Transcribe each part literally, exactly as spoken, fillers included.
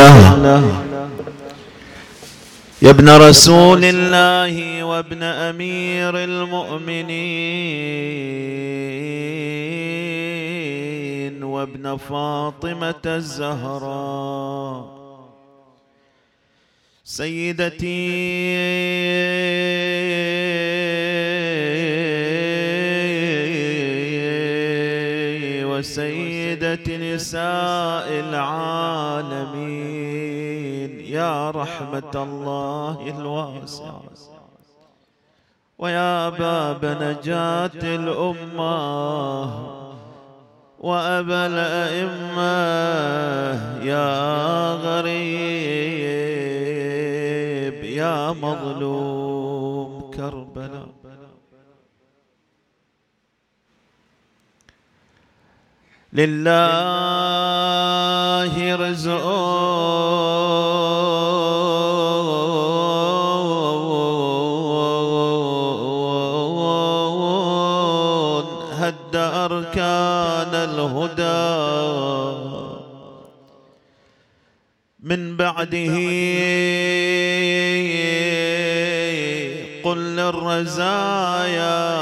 يا ابن رسول الله وابن أمير المؤمنين وابن فاطمة الزهراء سيدتي وسيدة نساء العالمين يا رحمة الله الواسعة ويا باب نجاة الأمة وأبا الأئمة يا غريب يا مظلوم كربلاء لله رزق هد أركان الهدى من بعده قل للرزايا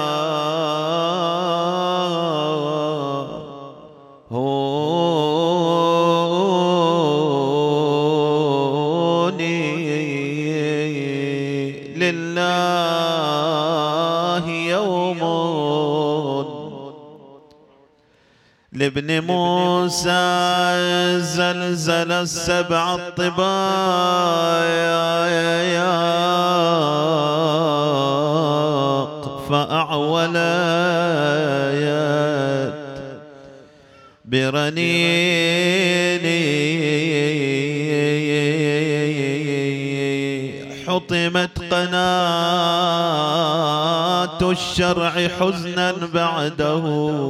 لابن موسى زلزل السبع الطباق فأعولت برنيني حطمت قناة الشرع حزنا بعده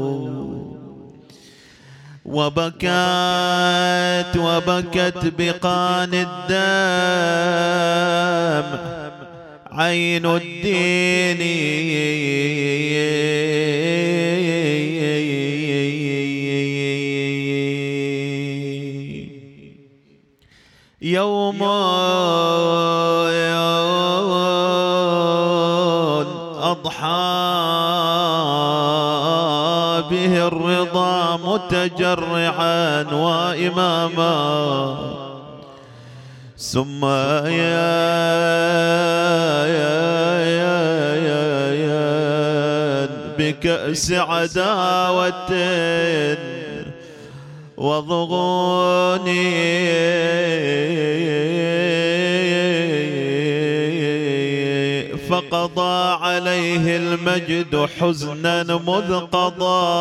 وبكت وبكت بقان الدم عين الدين يوم أضحى به الرضا متجرعا وإماما ثم يا بكأس عداوة وضغوني فقضى عليه المجد حزنا مذ قضى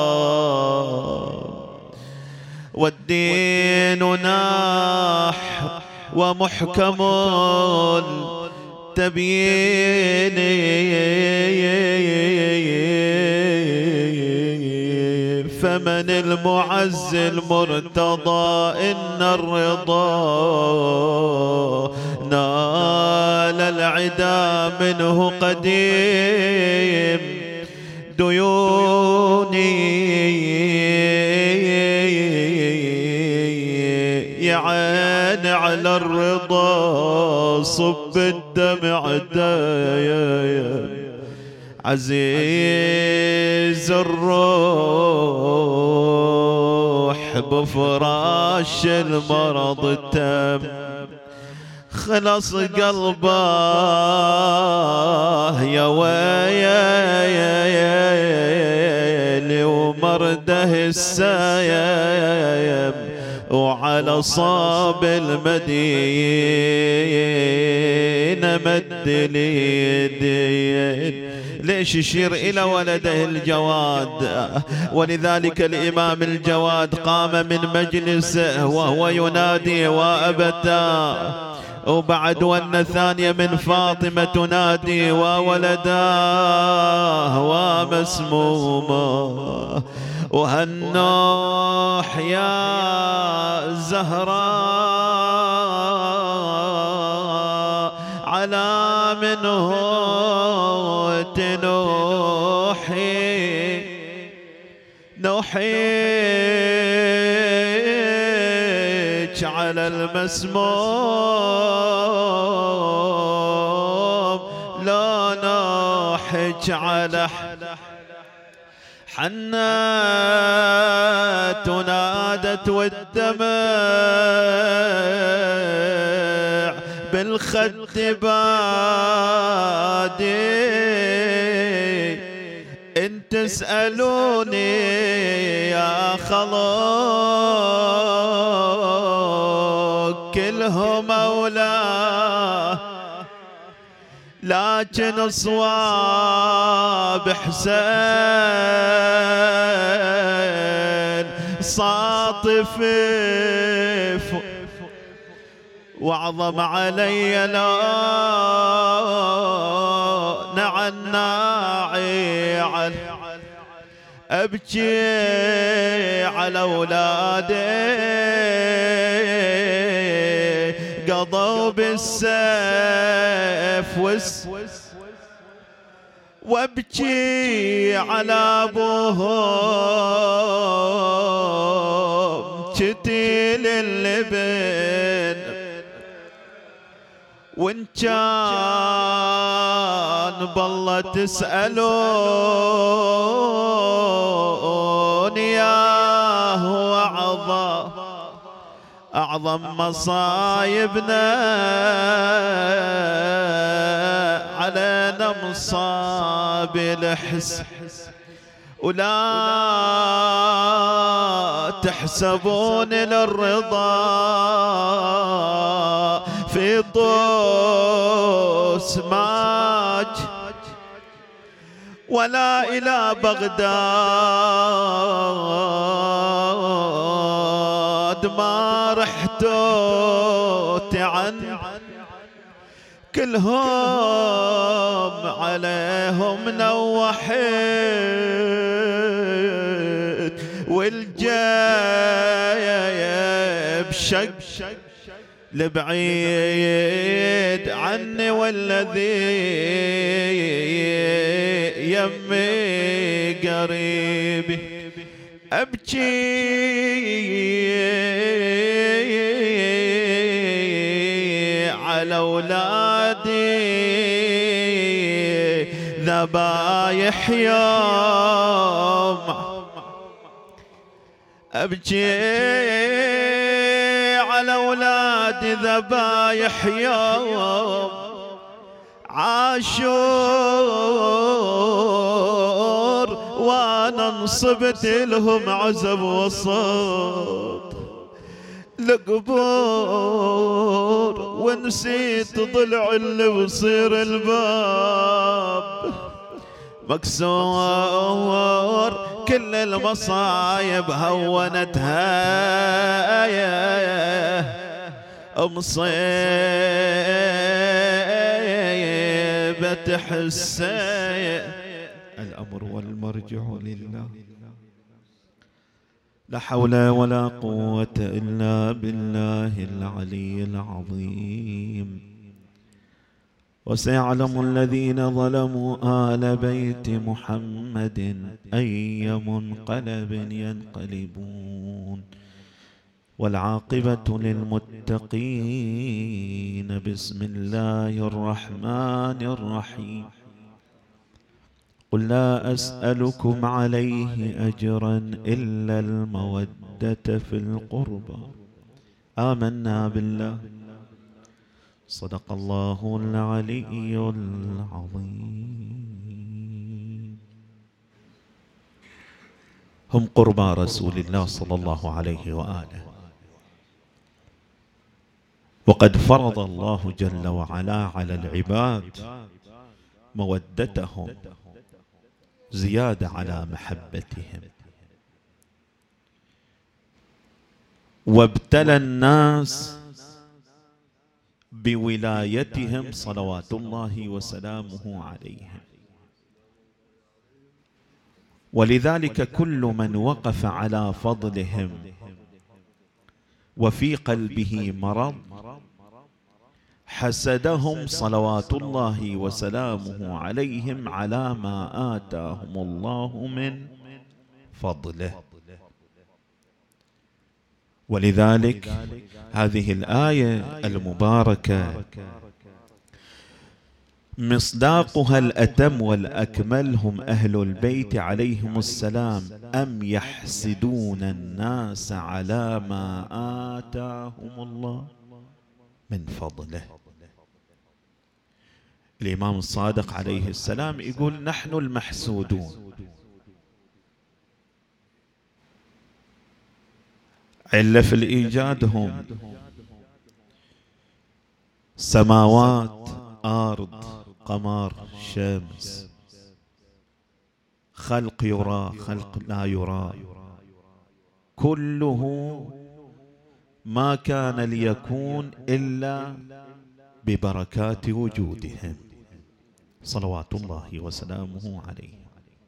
والدين ناح ومحكم التبيين فمن المعز المرتضى إن الرضا نال العدا منه قديم ديوني يعان على الرضا صب الدمع دايا عزيز الروح بفراش المرض تم خلص قلبه يا ويلي ومرده السايم وعلى صاب المدينة مد اليدين ليش يشير إلى ولده الجواد ولذلك الإمام الجواد قام من مجلسه وهو ينادي وأبتا وبعد وأن ثانية من فاطمة تنادي وولداه ومسموما وهالنوح يا زهراء على منه تنوحي نوحيك على المسموم، لا ناحج على حنات ونادت والدمع بالخد بادي. إن تسألوني يا خلق كلهم أولاه، لكن صواب حسين صاطف واعظم علي لا نعى الناعي على ابكي على اولادي قضوا بالسيف والس وابكي على ابوهم شتيل اللبن. وان كان بالله تسألون ياه وعظم أعظم مصايبنا علينا مصاب الحس. ولا تحسبون للرضا في طوس ماج ولا إلى بغداد ما رحتوا تعن. كلهم عليهم نوحت والجايب شق لبعيد عني والذي يمي قريبي. أبكي على أولادي ذبايح يوم. أبكي على أولادي ذبايح يوم عاشور وانا نصبت لهم عزب وسط القبور ونسيت ضلع اللي بصير الباب مكسور. كل المصايب هونتها مصيبة حسين. الأمر والمرجع لله، لا حول ولا قوة إلا بالله العلي العظيم. وسيعلم الذين ظلموا آل بيت محمد أي منقلب ينقلبون، والعاقبة للمتقين. بسم الله الرحمن الرحيم. قل لا أسألكم عليه أجرا إلا المودة في القربى. آمنا بالله. صدق الله العلي العظيم. هم قربى رسول الله صلى الله عليه وآله، وقد فرض الله جل وعلا على العباد مودتهم زيادة على محبتهم، وابتلى الناس بولايتهم صلوات الله وسلامه عليهم. ولذلك كل من وقف على فضلهم وفي قلبه مرض حسدهم صلوات الله وسلامه عليهم على ما آتاهم الله من فضله. ولذلك هذه الآية المباركة مصداقها الأتم والأكمل هم أهل البيت عليهم السلام. أم يحسدون الناس على ما آتاهم الله من فضله. الإمام الصادق عليه السلام يقول نحن المحسودون. علة في الإيجاد هم سماوات، أرض، قمر، شمس، خلق يرى، خلق لا يرى، كله ما كان ليكون إلا ببركات وجودهم صلوات الله وسلامه عليه.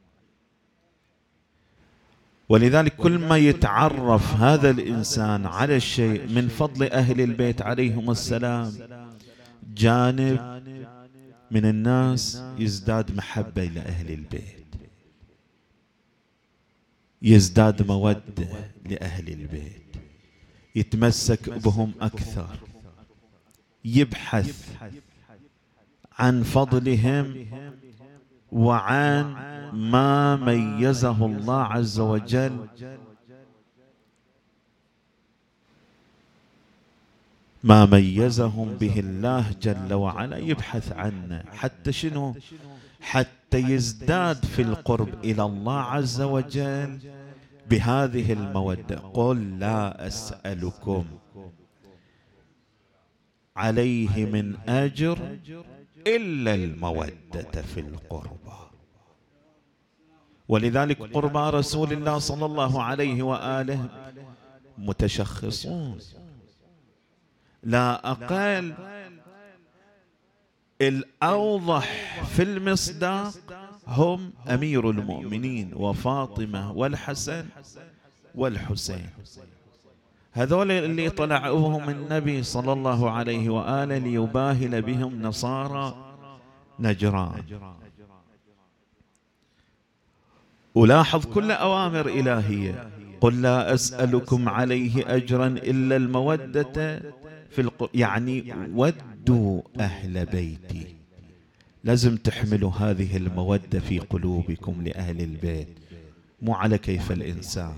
ولذلك كل ما يتعرف هذا الإنسان على الشيء من فضل أهل البيت عليهم السلام، جانب من الناس يزداد محبة إلى أهل البيت، يزداد مودة لأهل البيت، يتمسك بهم أكثر، يبحث عن فضلهم وعن ما ميزه الله عز وجل ما ميزهم به الله جل وعلا، يبحث عنه. حتى شنو؟ حتى يزداد في القرب إلى الله عز وجل بهذه المودة. قل لا أسألكم عليه من أجر إلا المودة في القربى. ولذلك قربى رسول الله صلى الله عليه وآله متشخصون، لا أقل الأوضح في المصداق هم أمير المؤمنين وفاطمة والحسن والحسين. هذول اللي طلعوهم النبي صلى الله عليه وآله ليباهل بهم نصارى نجران. ولاحظ كل أوامر إلهية. قل لا أسألكم عليه أجرا إلا المودة في القرآن، يعني ودوا أهل بيتي. لازم تحملوا هذه المودة في قلوبكم لأهل البيت، مو على كيف الإنسان.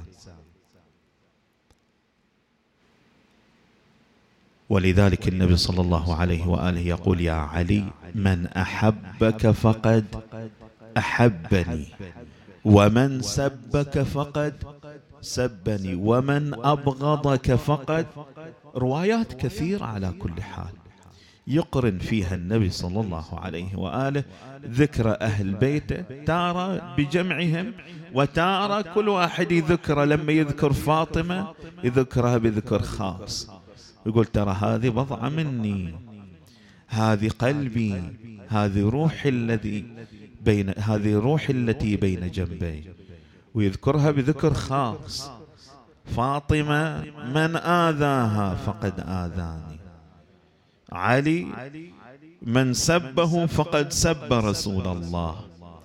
ولذلك النبي صلى الله عليه وآله يقول يا علي من أحبك فقد أحبني، ومن سبك فقد سبني، ومن أبغضك فقد. روايات كثيرة على كل حال يقرن فيها النبي صلى الله عليه وآله ذكر أهل بيته، تارة بجمعهم وتارة كل واحد يذكر. لما يذكر فاطمة يذكرها بذكر خاص، يقول ترى هذه بضعة مني، هذه قلبي، هذه روحي الذي بين هذه روحي التي بين جنبي، ويذكرها بذكر خاص. فاطمة من آذاها فقد آذاني، علي من سبه فقد سب رسول الله.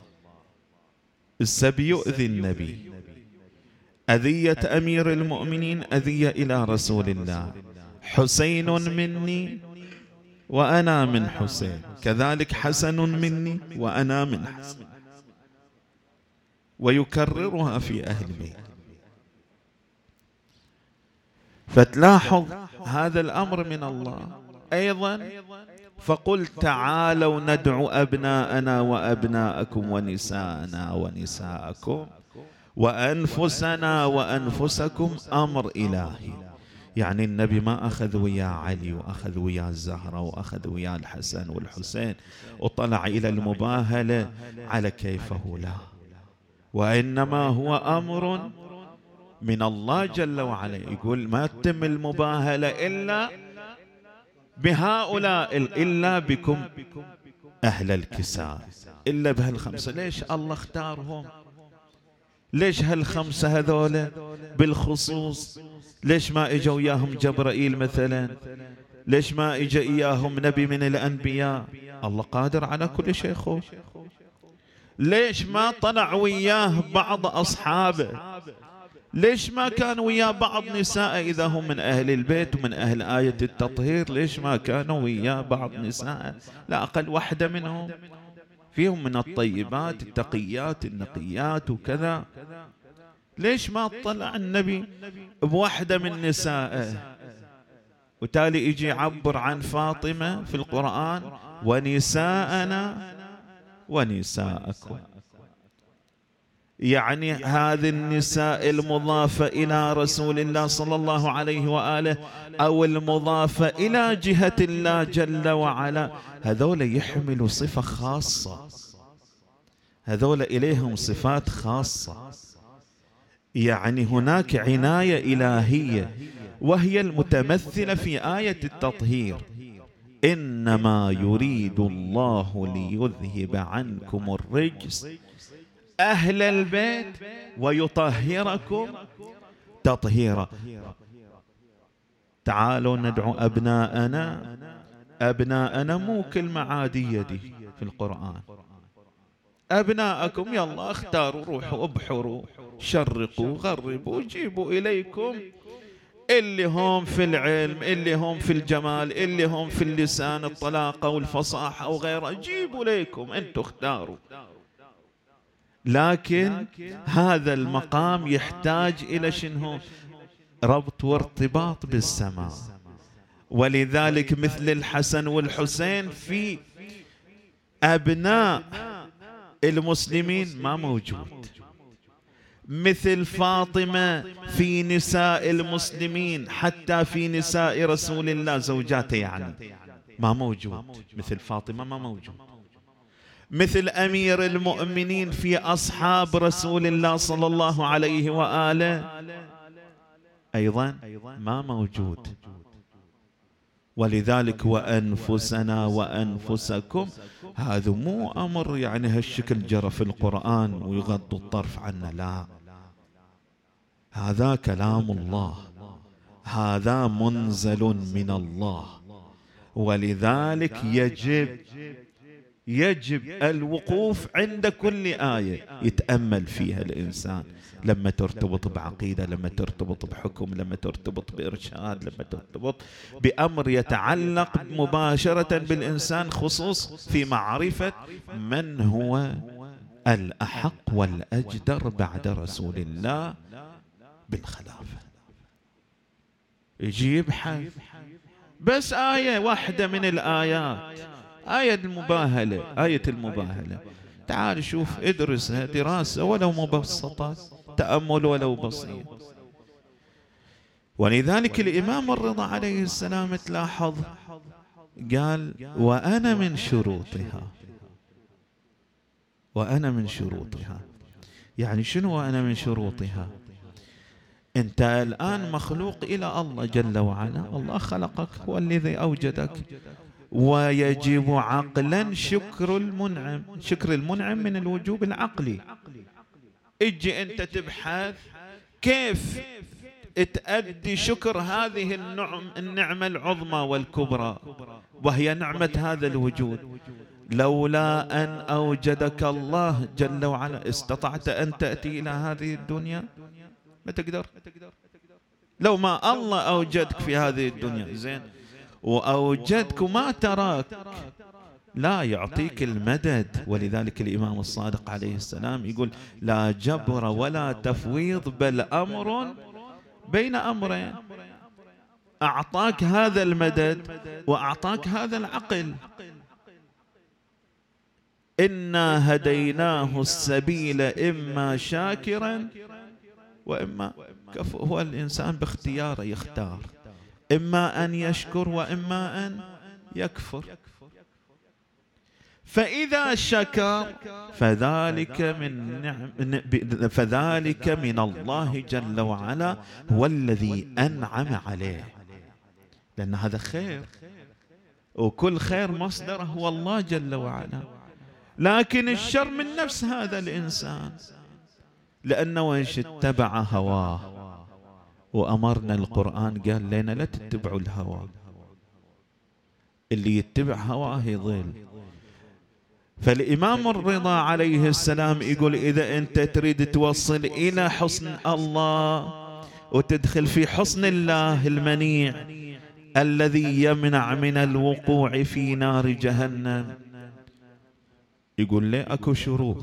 السب يؤذي النبي، أذية أمير المؤمنين أذية إلى رسول الله. حسين مني وأنا من حسين، كذلك حسن مني وأنا من حسن، ويكررها في أهل بيت. فتلاحظ هذا الأمر من الله أيضا. فقل تعالوا ندعو أبناءنا وأبناءكم ونساءنا ونساءكم وأنفسنا وأنفسكم. أمر إلهي، يعني النبي ما أخذ ويا علي وأخذ ويا الزهرة وأخذ ويا الحسن والحسين وطلع إلى المباهلة على كيفه، لا، وإنما هو أمر من الله جل وعلا. يقول ما تتم المباهلة إلا بهؤلاء، إلا بكم أهل الكساء، إلا بهالخمسة. ليش الله اختارهم؟ ليش هالخمسة هذول بالخصوص؟ ليش ما اجوا وياهم جبرائيل مثلا؟ ليش ما اجا اياهم نبي من الانبياء؟ الله قادر على كل شيء خو. ليش ما طلع وياه بعض اصحابه؟ ليش ما كانوا ويا بعض نساء إذا هم من أهل البيت ومن أهل آية التطهير؟ ليش ما كانوا ويا بعض نساء؟ لا أقل واحدة منهم فيهم من الطيبات التقيات النقيات وكذا. ليش ما اطلع النبي بواحدة من نسائه؟ وتالي يجي يعبر عن فاطمة في القرآن ونساءنا ونساءكم، يعني هذه النساء المضافة إلى رسول الله صلى الله عليه وآله أو المضافة إلى جهة الله جل وعلا، هذول يحملوا صفة خاصة، هذول إليهم صفات خاصة. يعني هناك عناية إلهية وهي المتمثلة في آية التطهير: إنما يريد الله ليذهب عنكم الرجس أهل البيت ويطهركم تطهيرا. تعالوا ندعو أبناءنا. أبناءنا مو كلمة عادية دي في القرآن. أبناءكم يلا اختاروا، روحوا ابحروا شرقوا غربوا جيبوا إليكم اللي هم في العلم، اللي هم في الجمال، اللي هم في اللسان الطلاقة والفصاحة وغيرها، جيبوا إليكم أنتوا اختاروا. لكن هذا المقام يحتاج إلى شنو؟ ربط وارتباط بالسماء. ولذلك مثل الحسن والحسين في أبناء المسلمين ما موجود، مثل فاطمة في نساء المسلمين حتى في نساء رسول الله زوجاته يعني ما موجود، مثل فاطمة ما موجود، مثل أمير المؤمنين في أصحاب رسول الله صلى الله عليه وآله أيضا ما موجود. ولذلك وأنفسنا وأنفسكم هذا مو أمر يعني هالشكل جرى في القرآن ويغضوا الطرف عنه، لا، هذا كلام الله، هذا منزل من الله. ولذلك يجب يجب الوقوف عند كل آية يتأمل فيها الإنسان، لما ترتبط بعقيدة، لما ترتبط بحكم، لما ترتبط بإرشاد، لما ترتبط بأمر يتعلق مباشرة بالإنسان، خصوص في معرفة من هو الأحق والأجدر بعد رسول الله بالخلافة. يجي يبحث بس آية واحدة من الآيات، آية المباهلة، آية المباهلة، تعال شوف ادرسها دراسة ولو مبسطة، تأمل ولو بسيط. ولذلك الإمام الرضا عليه السلام تلاحظ قال وأنا من شروطها، وأنا من شروطها. يعني شنو وأنا من شروطها؟ أنت الآن مخلوق إلى الله جل وعلا، الله خلقك، هو الذي أوجدك، ويجب عقلا شكر المنعم. شكر المنعم من الوجوب العقلي. اجي أنت تبحث كيف تأدي شكر هذه النعم النعمة العظمى والكبرى، وهي نعمة هذا الوجود. لولا أن أوجدك الله جل وعلا استطعت أن تأتي إلى هذه الدنيا؟ ما تقدر. لو ما الله أوجدك في هذه الدنيا زين وأوجدك وما تراك، لا يعطيك المدد. ولذلك الإمام الصادق عليه السلام يقول لا جبر ولا تفويض بل أمر بين أمرين. أعطاك هذا المدد وأعطاك هذا العقل. إنا هديناه السبيل إما شاكرا وإما كفور. هو الإنسان باختياره يختار، إما أن يشكر وإما أن يكفر. فإذا شكر فذلك من نعم فذلك من الله جل وعلا، هو الذي أنعم عليه، لأن هذا خير، وكل خير مصدره هو الله جل وعلا. لكن الشر من نفس هذا الإنسان، لأنه وإيش اتبع هواه. وأمرنا القرآن قال لنا لا تتبعوا الهوى، اللي يتبع هواه يضل. فالإمام الرضا عليه السلام يقول إذا أنت تريد توصل إلى حسن الله وتدخل في حسن الله المنيع الذي يمنع من الوقوع في نار جهنم، يقول لي أكو شروط.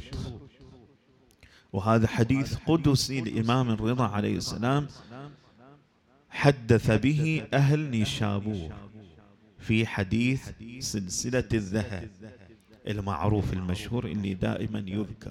وهذا حديث قدسي الإمام الرضا عليه السلام حدث به أهل نيشابور في حديث سلسلة الذهب المعروف المشهور اللي دائما يذكر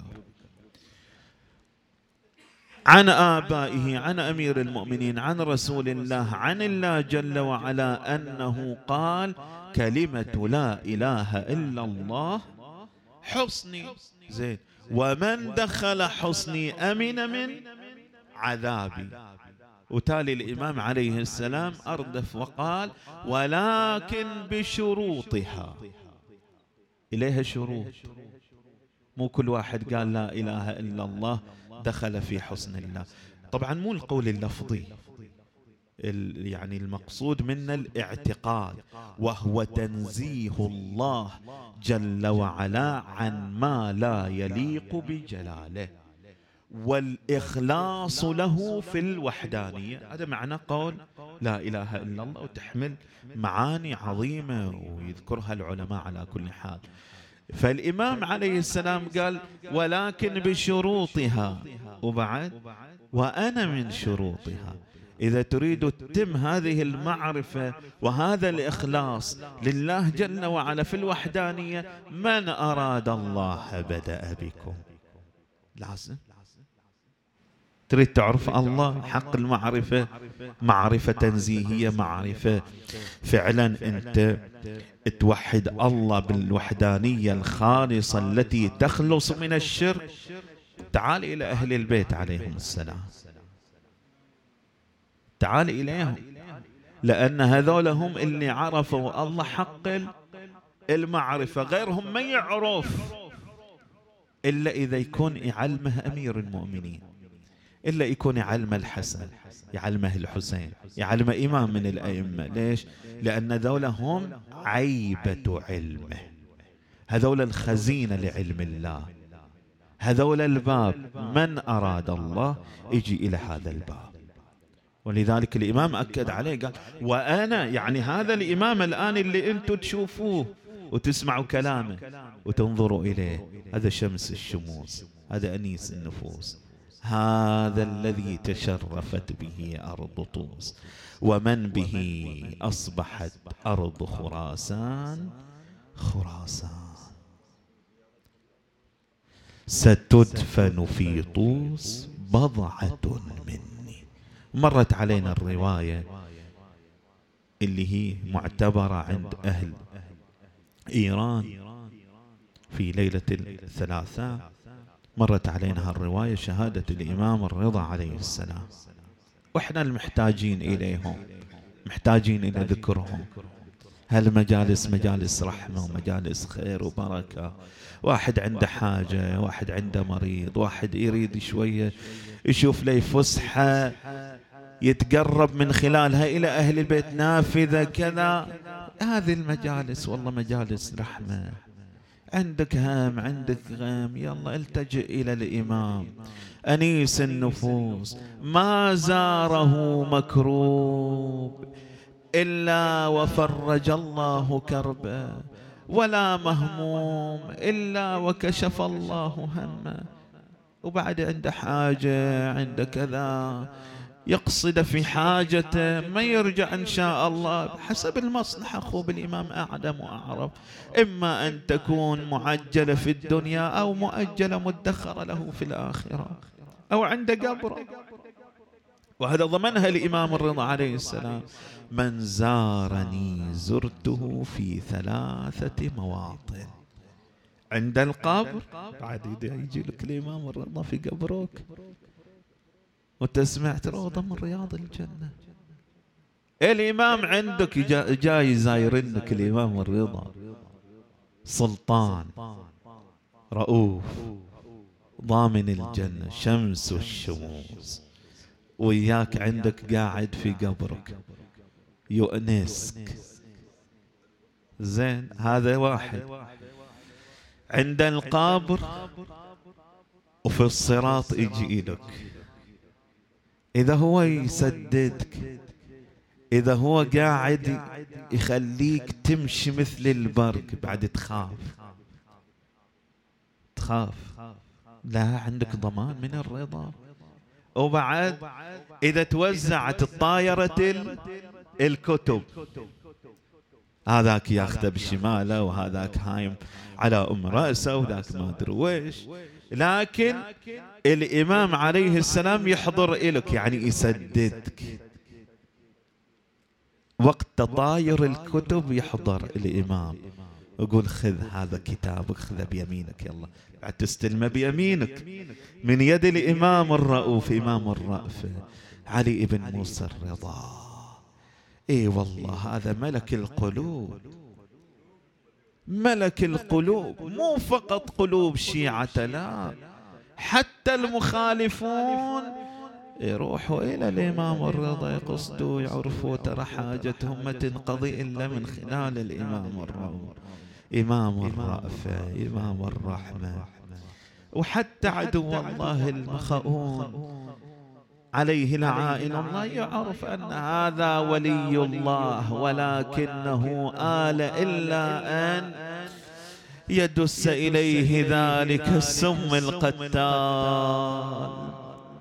عن آبائه، عن أمير المؤمنين، عن رسول الله، عن الله جل وعلا أنه قال: كلمة لا إله إلا الله حصني، زين، ومن دخل حصني أمن من عذابي. وتالي الإمام عليه السلام أردف وقال: ولكن بشروطها. إليها شروط، مو كل واحد قال لا إله إلا الله دخل في حسن الله. طبعا مو القول اللفظي، يعني المقصود منا الاعتقاد، وهو تنزيه الله جل وعلا عن ما لا يليق بجلاله والإخلاص له في الوحدانية. هذا معنى قول لا إله إلا الله، وتحمل معاني عظيمة ويذكرها العلماء على كل حال. فالإمام عليه السلام قال: ولكن بشروطها، وبعد وأنا من شروطها. إذا تريد تتم هذه المعرفة وهذا الإخلاص لله جل وعلا في الوحدانية، من أراد الله بدأ بكم. لازم تريد تعرف الله حق المعرفة، معرفة تنزيهية، معرفة فعلا أنت توحد الله بالوحدانية الخالصة التي تخلص من الشرك. تعال إلى أهل البيت عليهم السلام، تعال إليهم، لأن هذول هم اللي عرفوا الله حق المعرفة. غيرهم ما يعرف إلا إذا يكون يعلمه أمير المؤمنين، إلا يكون يعلمه الحسن، يعلمه الحسين، يعلمه إمام من الأئمة. ليش؟ لأن ذولا هم عيبة علمه، هذول الخزينة لعلم الله، هذول الباب. من أراد الله يجي إلى هذا الباب. ولذلك الإمام أكد عليه قال: وأنا، يعني هذا الإمام الآن اللي أنتم تشوفوه وتسمعوا كلامه وتنظروا إليه، هذا شمس الشموس، هذا أنيس النفوس، هذا الذي تشرفت به أرض طوس، ومن به أصبحت أرض خراسان خراسان، ستدفن في طوس بضعة مني. مرت علينا الرواية اللي هي معتبرة عند أهل إيران في ليلة الثلاثاء، مرت علينا هالرواية شهادة الإمام الرضا عليه السلام، وإحنا المحتاجين إليهم، محتاجين إلى ذكرهم. هالمجالس مجالس رحمة ومجالس خير وبركة. واحد عنده حاجة، واحد عنده مريض، واحد يريد شوية يشوف لي فسحة يتقرب من خلالها إلى أهل البيت، نافذة كذا. هذه المجالس والله مجالس رحمة. عندك هم، عندك غم، يلا التجئ إلى الإمام أنيس النفوس. ما زاره مكروب إلا وفرج الله كربه، ولا مهموم إلا وكشف الله همه. وبعد عنده حاجة، عنده كذا، يقصد في حاجته، ما يرجع إن شاء الله حسب المصلحة. أخو بالإمام أعلم وأعرف، إما أن تكون معجلة في الدنيا أو مؤجلة مدخرة له في الآخرة، أو عند قبره. وهذا ضمنها الإمام الرضا عليه السلام: من زارني زرته في ثلاثة مواطن. عند القبر، بعد يجي لك الإمام الرضا في قبرك وتسمعت روضة من رياض الجنة. الإمام عندك جاي يزايرنك الإمام الرضا، سلطان رؤوف ضامن الجنة، شمس الشموس، وياك عندك قاعد في قبرك يؤنسك. زين، هذا واحد. عند القبر وفي الصراط يجي لك. إذا هو يسددك، إذا هو قاعد يخليك تمشي مثل البرق، بعد تخاف تخاف لا عندك ضمان من الرضا. وبعد إذا توزعت الطائرة الكتب، هذاك ياخذه بشماله وهذاك هايم على أم رأسه وذاك ما أدري ويش، لكن الإمام عليه السلام يحضر إلك، يعني يسددك. وقت تطاير الكتب يحضر الإمام يقول خذ هذا كتابك، خذه بيمينك، يلا بعد تستلمه بيمينك من يد الإمام الرؤوف إمام الرأفة علي بن موسى الرضا. اي والله هذا ملك القلوب، ملك القلوب، مو فقط قلوب شيعة، لا حتى المخالفون يروحوا إلى الإمام الرضا يقصدوا يعرفوا ترى حاجتهم ما تنقضي إلا من خلال الإمام الرضا إمام الرأفة إمام الرحمة. وحتى عدو الله المخؤون عليه لعائن الله يعرف أن هذا ولي الله، ولكنه آل إلا أن يدس إليه ذلك السم القتال.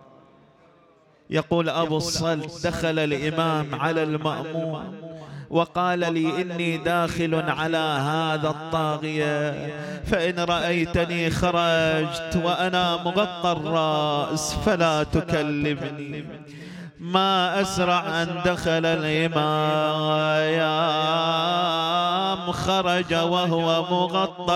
يقول أبو الصلت دخل الإمام على المأمون وقال لي إني داخل على هذا الطاغية، فإن رأيتني خرجت وأنا مغطى الرأس فلا تكلمني. ما أسرع أن دخل الإمام خرج وهو مغطى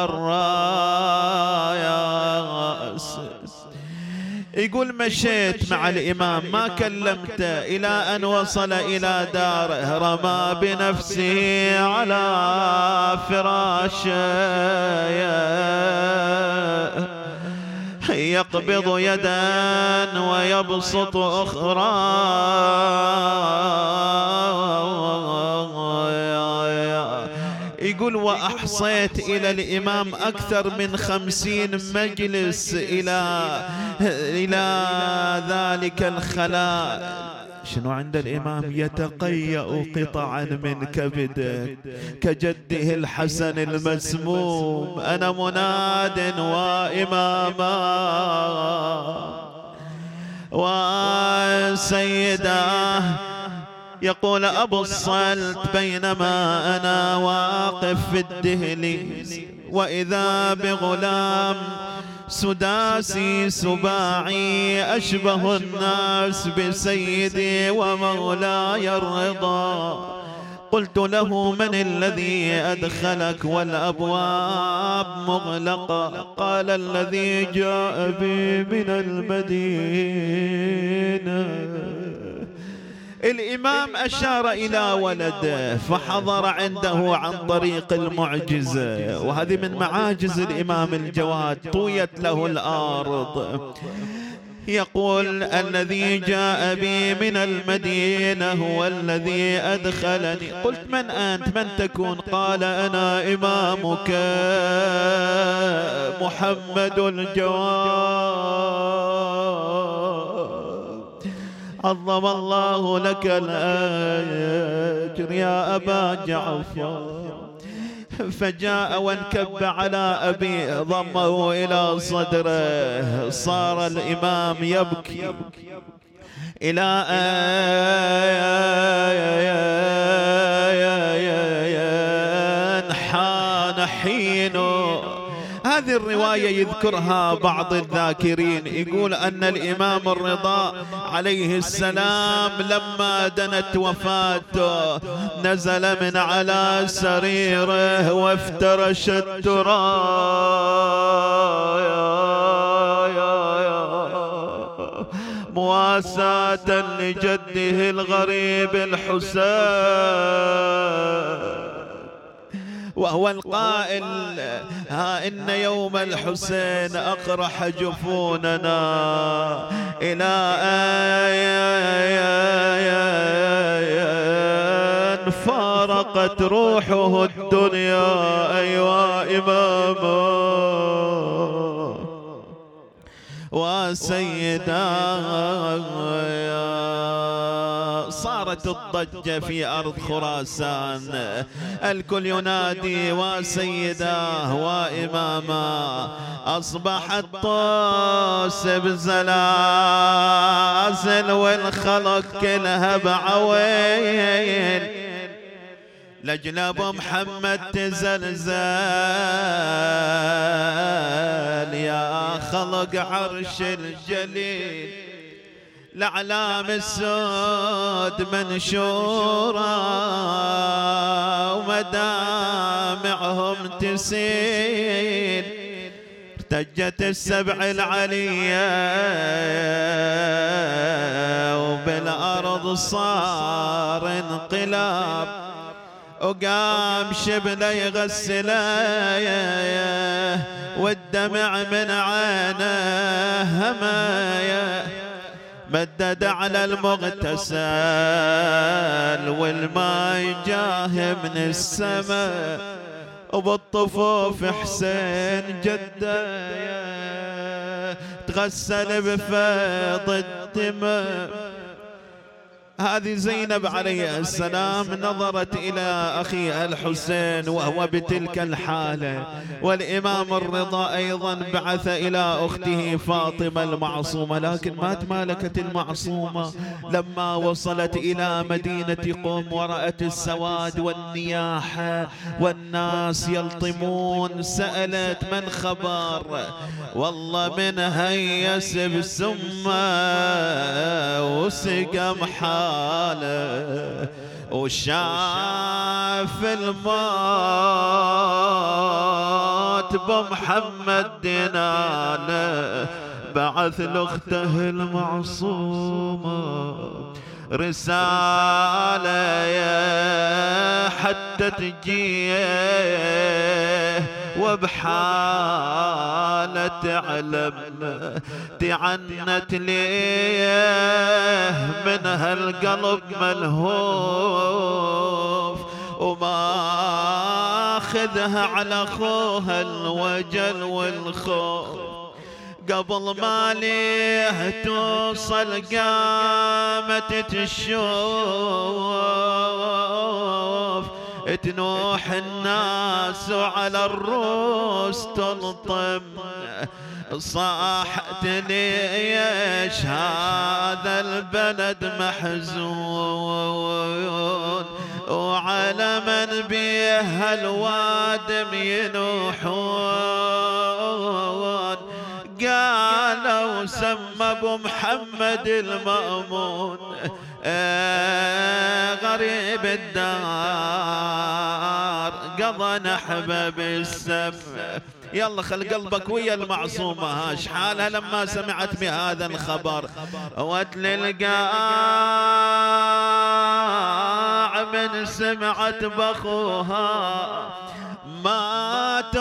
الرأس. يقول مشيت مع الإمام ما كلمته إلى أن وصل إلى داره، رمى بنفسه على فراشه يقبض يدا ويبسط أخرى. يقول وأحصيت إلى الإمام أكثر من خمسين مجلس إلى إلى ذلك الخلاء. شنو عند الإمام؟ يتقيأ قطعا من كبده كجده الحسن المسموم، أنا مناد وإماما وسيداه. يقول أبو الصلت بينما أنا واقف في الدهليز وإذا بغلام سداسي سباعي أشبه الناس بسيدي ومولاي الرضا. قلت له من الذي أدخلك والأبواب مغلقة؟ قال الذي جاء بي من المدينة. الإمام أشار إلى ولده فحضر عنده عن طريق المعجزة، وهذه من معاجز الإمام الجواد، طويت له الأرض. يقول الذي جاء بي من المدينة هو الذي أدخلني. قلت من أنت؟ من تكون؟ قال أنا إمامك محمد الجواد، عظم الله لك الأجر يا أبا جعفر. فجاء وانكب على أبيه ضمه إلى صدره، صار الإمام يبكي إلى أن حان حينه. هذه الرواية يذكرها بعض الذاكرين، يقول أن الإمام الرضا عليه السلام لما دنت وفاته نزل من على سريره وافترش التراب مواساة لجده الغريب الحسين، وهو القائل ها إن يوم الحسين أقرح جفوننا إلى أن فارق فارقت روحه الدنيا. أيوا إماما وسيدا. صارت الضجة في أرض خراسان، الكل ينادي وسيداه وإماما. أصبحت طوس بزلازل والخلق كلها بعويل، لجل ابو محمد تزلزل يا خلق عرش الجليل. الأعلام السود منشورة ومدامعهم تسيل، ارتجت السبع العلية وبالأرض صار انقلاب، وقام شبله يغسله والدمع من عينه همايه، مدد على المغتسل والماء جاه من السماء، وبالطفوف حسين جده تغسل بفيض الدماء. هذه زينب عليه السلام نظرت إلى أخيها الحسين وهو بتلك الحالة، والإمام الرضا أيضا بعث إلى أخته فاطمة المعصومة، لكن ما تمالكت المعصومة لما وصلت إلى مدينة قم ورأت السواد والنياحة والناس يلطمون. سألت من خبر؟ والله من هيس بسمة وسقم حاله وشاف الموت بمحمد دناله، بعث لاخته المعصومه رساله حتى تجيه وبحالة تعلم، تعنت ليه من هالقلب ملهوف، وما خذها على اخوها الوجل والخوف. قبل ما ليه توصل قامت تشوف، تنوح الناس وعلى الروس تلطم. صاحت ليش هذا البلد محزون، وعلى من بيه الوادم ينوحون. قالوا سمى ابو محمد المأمون غريب الدار قضى نحبه بالسم. يلا خل قلبك ويا المعصومة هاش حالها لما سمعت بهذا الخبر. وتل القاع من سمعت بخوها مات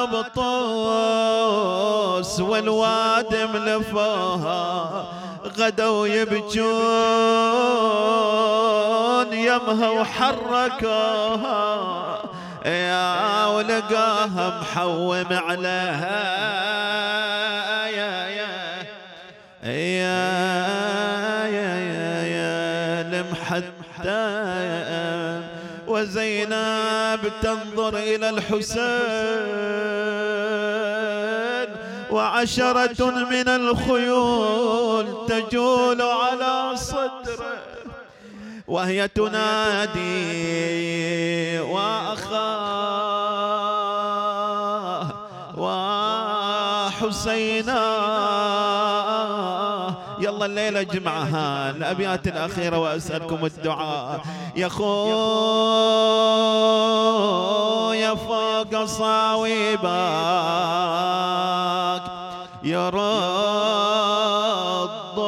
بطوس والوادم لفوها، غدوا يبجون يمها وحركوها، يا ولقاها محوم عليها يا يا يا يا يا يا لمحتى. وزينب تنظر إلى الحسين وعشرة من الخيول تجول على صدره، وهي تنادي وأخاه وحسينا. يلا الليلة جمعها الأبيات الأخيرة وأسألكم الدعاء. يا خويا فوق صاويبك يرد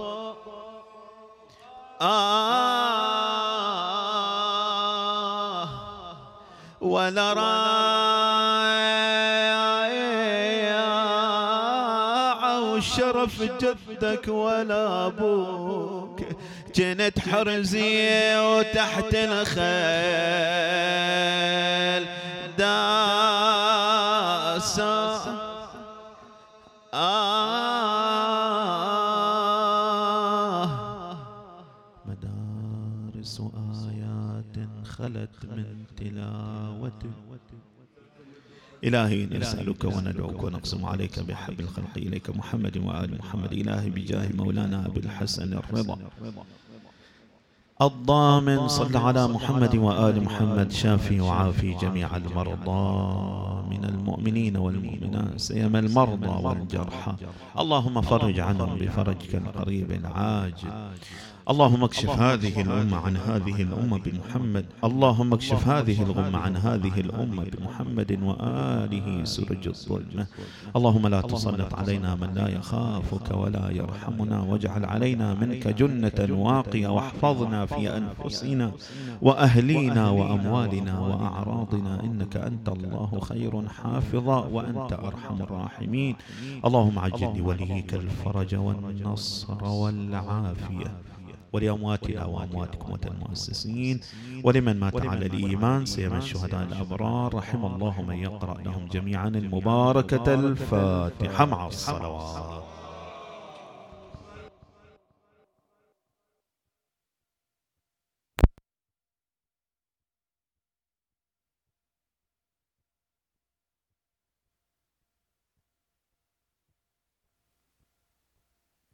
آه ولا رايع وشرف جدك ولا أبوك، كنت حرزي وتحت الخيل داسا آه مدارس وآيات خلت من تلاوته. إلهي نسألك وندعوك ونقسم عليك بحب الخلق إليك محمد وآل محمد. إلهي بجاه مولانا أبي الحسن الرضا الضامن صل على محمد وآل محمد شافي وعافي جميع المرضى من المؤمنين والمؤمنات سيما المرضى والجرحى. اللهم فرج عنهم بفرجك القريب العاجل. اللهم اكشف هذه الأمة عن هذه الأمة بمحمد. اللهم اكشف هذه الغمة عن هذه الأمة بمحمد وآله سرج الظلمة. اللهم لا تسلط علينا من لا يخافك ولا يرحمنا، واجعل علينا منك جنة واقية، واحفظنا في أنفسنا وأهلينا وأموالنا وأعراضنا، إنك أنت الله خير حافظا وأنت أرحم الراحمين. اللهم عجل لوليك الفرج والنصر والعافية، ولأمواتنا وأمواتكم المؤسسين، ولمن مات على الإيمان سيما الشهداء الأبرار. رحم الله من يقرأ لهم جميعا المباركة الفاتحة مع الصلوات.